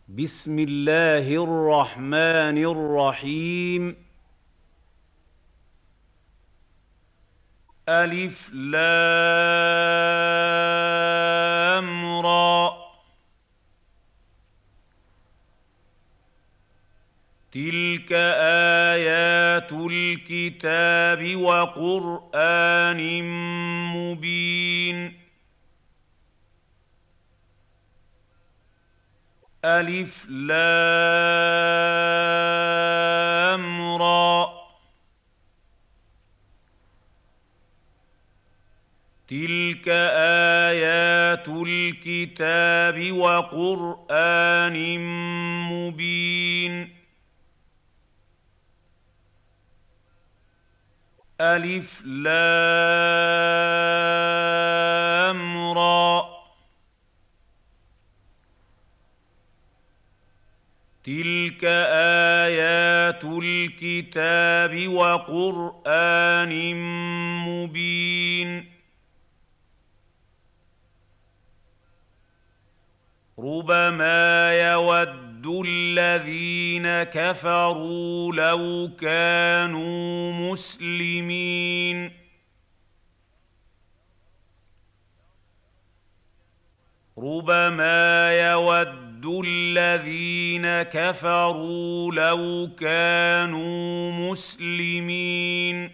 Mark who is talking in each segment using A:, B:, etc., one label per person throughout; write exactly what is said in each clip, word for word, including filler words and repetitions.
A: بسم الله الرحمن الرحيم. ألف لام را. تلك آيات الكتاب وقرآن مبين. ألف لام را. تلك آيات الكتاب وقرآن مبين. ألف لام را. تلك آيات الكتاب وقرآن مبين. ربما يود الذين كفروا لو كانوا مسلمين. ربما يود الذين كفروا لو كانوا مسلمين.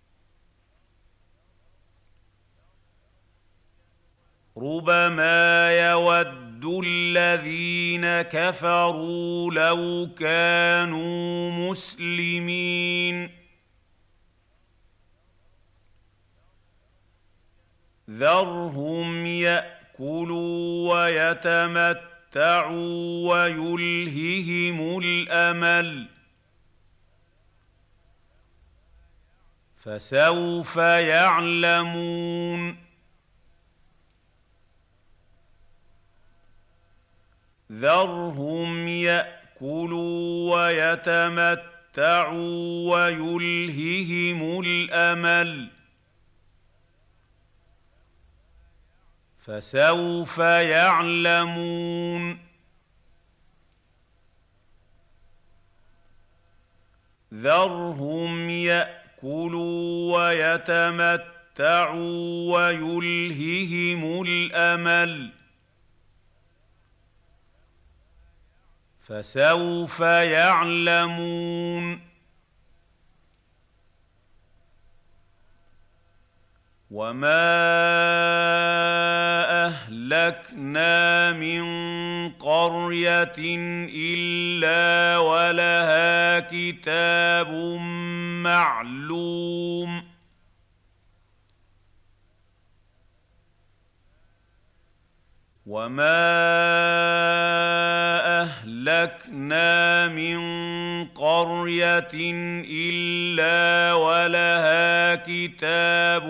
A: ربما يود الذين كفروا لو كانوا مسلمين. ذرهم يأكلوا ويتمتعوا ويلههم الأمل، فسوف يعلمون. ذرهم يأكلوا ويتمتعوا ويلههم الأمل، فسوف يعلمون. ذرهم يأكلوا ويتمتعوا ويلههم الأمل، فسوف يعلمون. وما أهلكنا من قرية إلا ولها كتاب معلوم. وما أهلكنا من قرية إلا ولها كتاب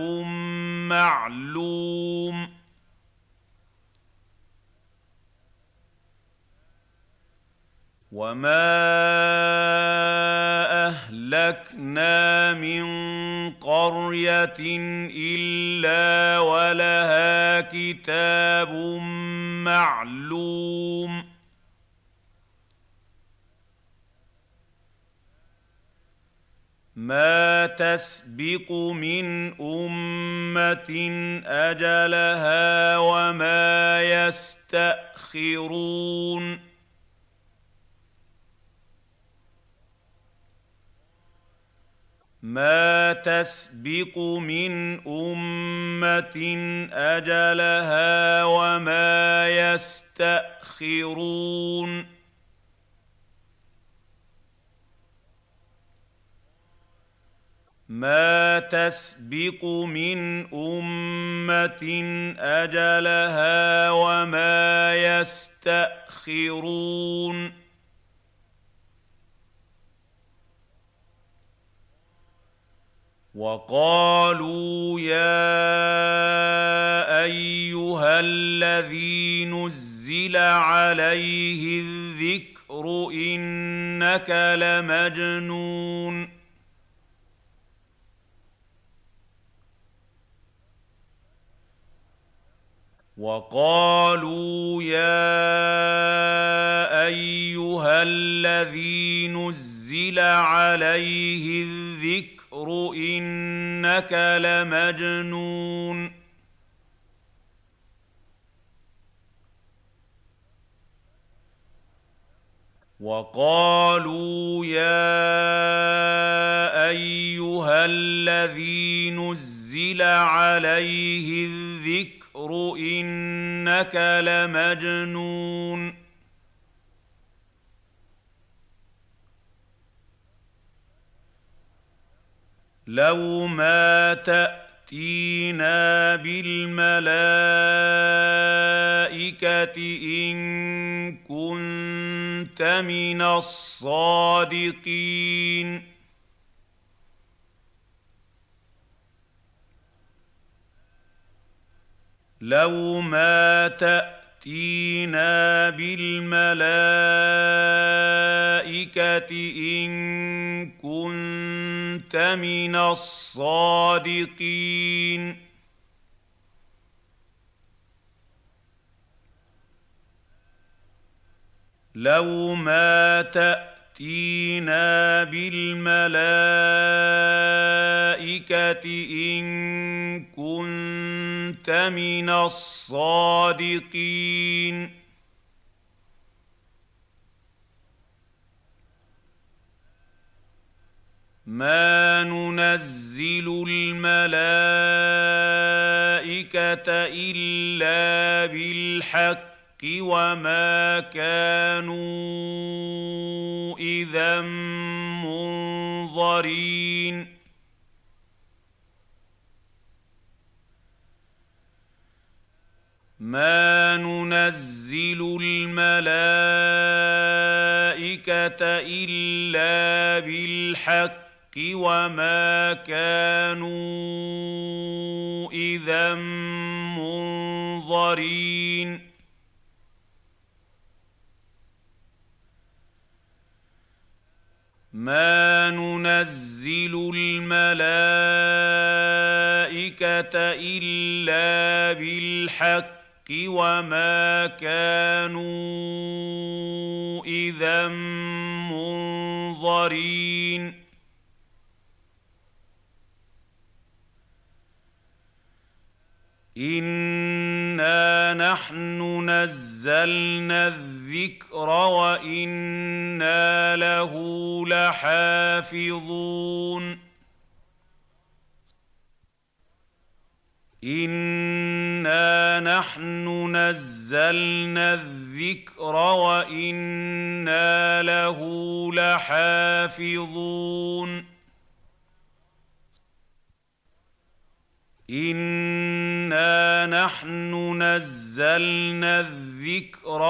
A: معلوم. وما أهلكنا من قرية إلا ولها كتاب معلوم. ما تسبق من أمة أجلها وما يستأخرون. ما تسبق من أمة أجلها وما يستأخرون. ما تسبق من أمة أجلها وما يستأخرون. وقالوا يا أيها الذي نزل عليه الذكر إنك لمجنون. وقالوا يا أيها الذي نزل عليه الذكر إنك لمجنون وقالوا يا أيها الذي نزل عليه الذكر إنك لمجنون لو ما تأتينا بالملائكة إن كنت من الصادقين لو ما تأتينا بالملائكة إن كنت من الصادقين لو ما تأتينا بالملائكة إن كنت من الصادقين ما ننزل الملائكة إلا بالحق وما كانوا إذا منظرين ما ننزل الملائكة إلا بالحق وما كانوا إذا منظرين ما ننزل الملائكة إلا بالحق وما كانوا إذا منظرين إنا نحن نزلنا الذكر وإنا له لحافظون إنا نحن نزلنا الذكر وإنا له لحافظون إنا نحن نزلنا الذكر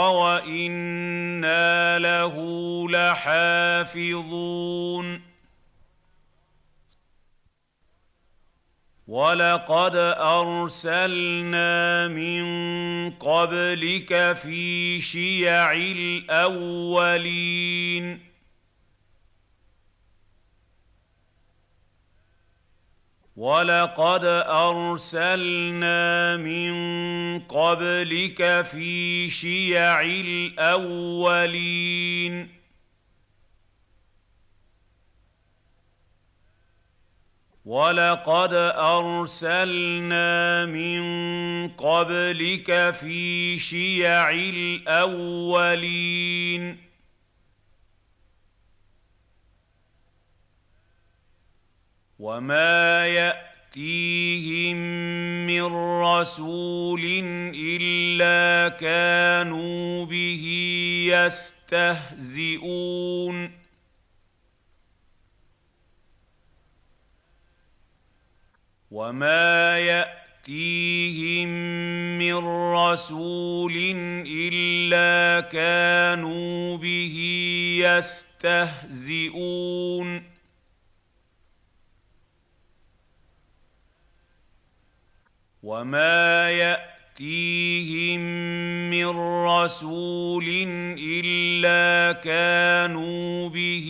A: وإنا له لحافظون ولقد أرسلنا من قبلك في شيع الأولين ولقد أرسلنا من قبلك في شيع الأولين ولقد أرسلنا من قبلك في شيع الأولين وما يأتيهم من رسول إلا كانوا به يستهزئون وما يأتيهم من رسول إلا كانوا به يستهزئون وما يأتيهم من رسول إلا كانوا به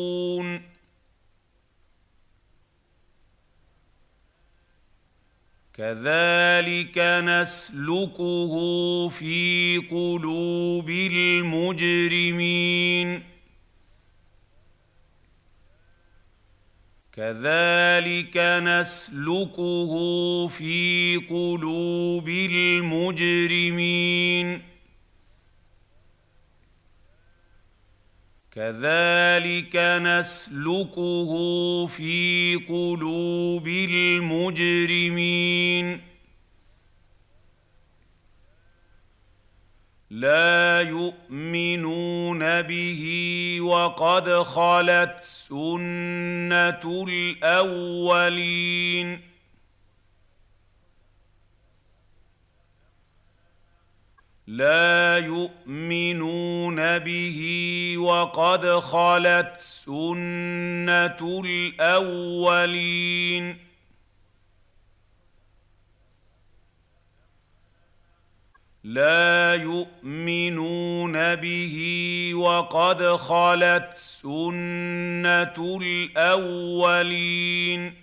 A: يستهزئون كذلك نسلكه في قلوب المجرمين كذلك نسلكه في قلوب المجرمين كذلك نسلكه في قلوب المجرمين لا يؤمنون به وقد خلت سنة الأولين لا يؤمنون به وقد خلت سنة الأولين لا يؤمنون به وقد خلت سنة الأولين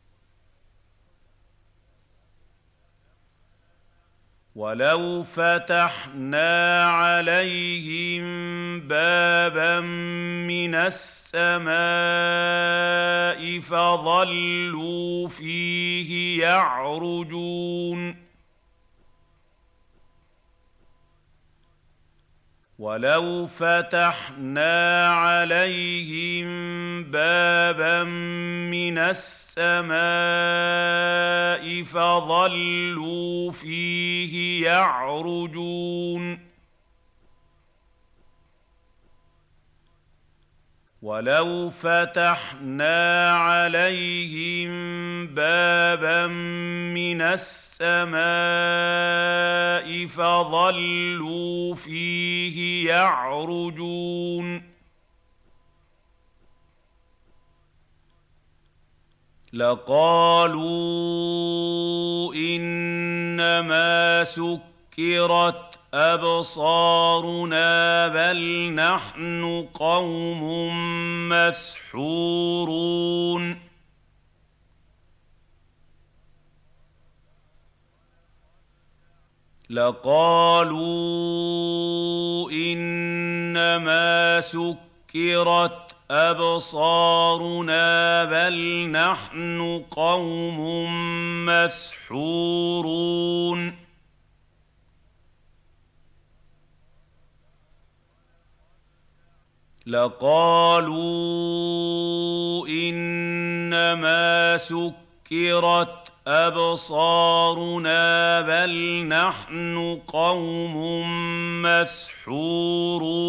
A: ولو فتحنا عليهم بابا من السماء فظلوا فيه يعرجون ولو فتحنا عليهم بابا من السماء فظلوا فيه يعرجون ولو فتحنا عليهم بابا من السماء فظلوا فيه يعرجون لقالوا إنما سكرت أبصارنا بل نحن قوم مسحورون لقالوا إنما سكرت أبصارنا بل نحن قوم مسحورون لقالوا إنما سكرت أبصارنا بل نحن قوم مسحورون